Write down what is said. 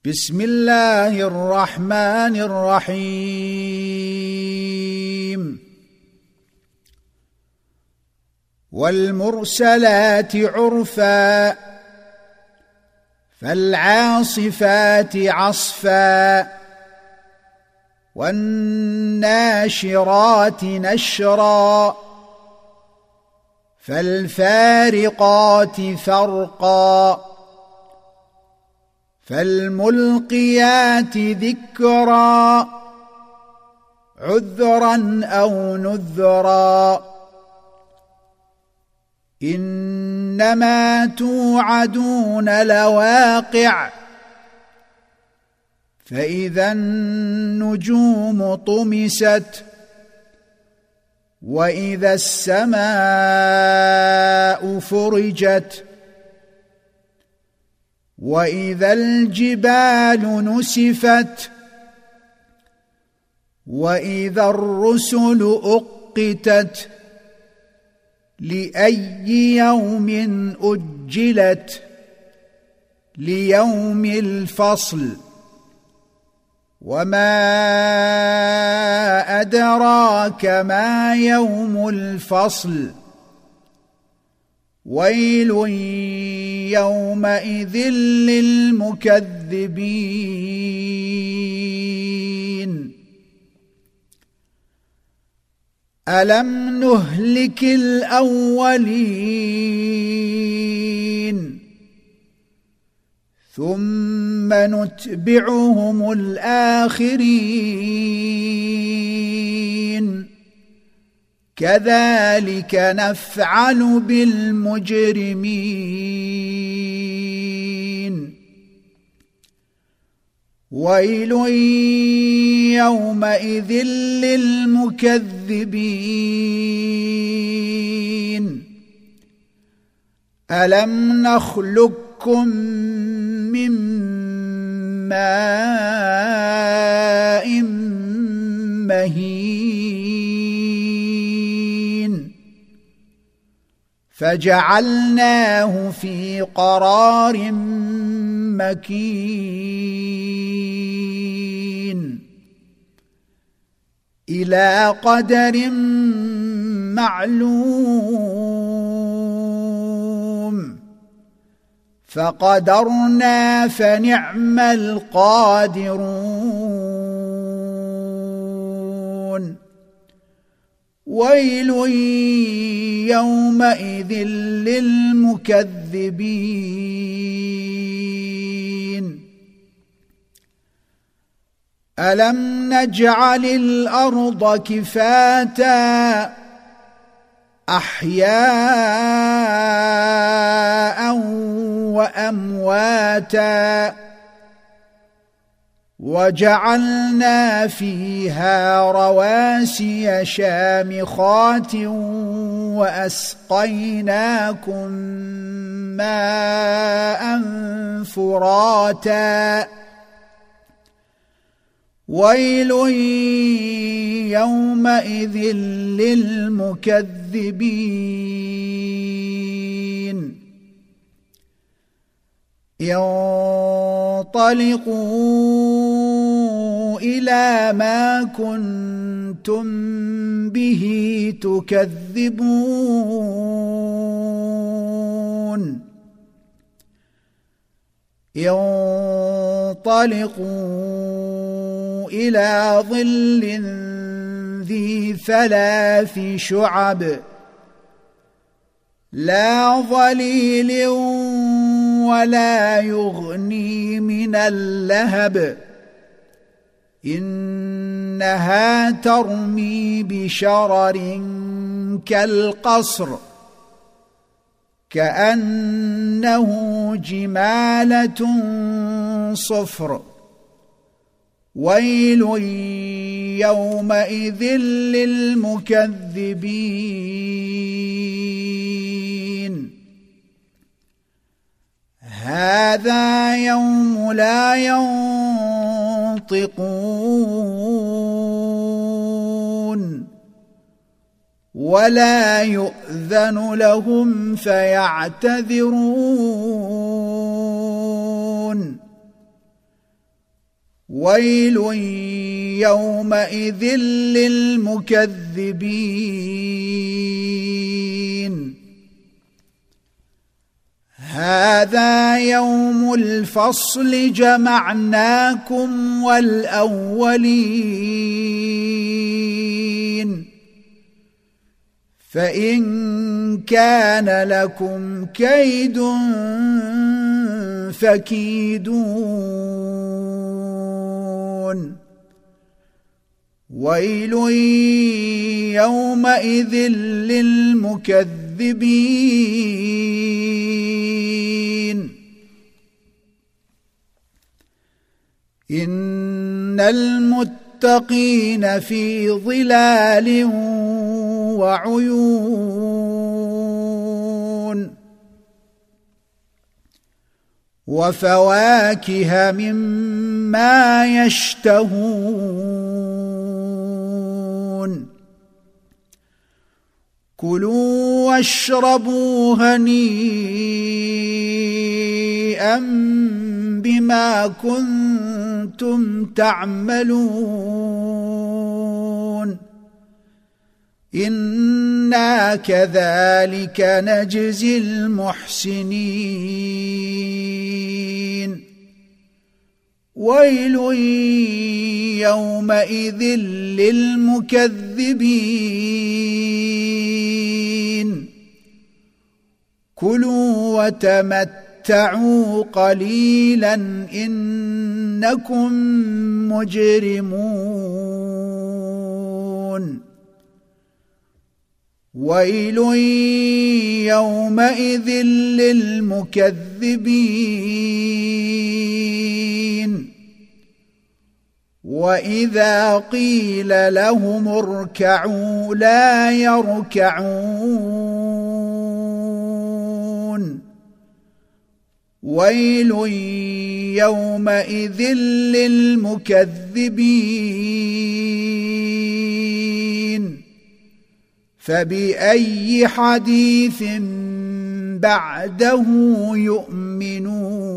بسم الله الرحمن الرحيم والمرسلات عرفا فالعاصفات عصفا والناشرات نشرا فالفارقات فرقا فالملقيات ذكرا عذرا أو نذرا إنما توعدون لواقع فإذا النجوم طمست وإذا السماء فرجت وإذا الجبال نسفت وإذا الرسل أقتت لأي يوم أجلت ليوم الفصل وما أدراك ما يوم الفصل ويل يومئذ للمكذبين ألم نهلك الأولين ثم نتبعهم الآخرين كذلك نفعل بالمجرمين ويل يومئذ للمكذبين ألم نخلقكم من ماء مهين فجعلناه في قرار مكين إلى قدر معلوم فقدرنا فنعم القادرون ويل يومئذ للمكذبين ألم نجعل الأرض كفاتا أحياء وأمواتا وجعلنا فيها رواسي شامخات وأسقيناكم ماء فراتا ويل يومئذ للمكذبين انطلقوا إلى ما كنتم به تكذبون انطلقوا إلى ظل ذي 3 شعب لا ظليل ولا يغني من اللهب إنها ترمي بشرر كالقصر كأنه جمالة صفر ويل يومئذ للمكذبين هذا يوم لا ينطقون ولا يؤذن لهم فيعتذرون ويل يومئذ للمكذبين هذا يوم الفصل جمعناكم والأولين فإن كان لكم كيد فكيدون ويل يومئذ للمكذبين إن المتقين في ظلال وعيون وفواكه مما يشتهون كلوا واشربوا هنيئا بما كنتم تعملون إنا كذلك نجزي المحسنين ويل يومئذ للمكذبين كلوا وتمتعوا قليلا إنكم مجرمون ويل يومئذ للمكذبين وإذا قيل لهم اركعوا لا يركعون ويل يومئذ للمكذبين فبأي حديث بعده يؤمنون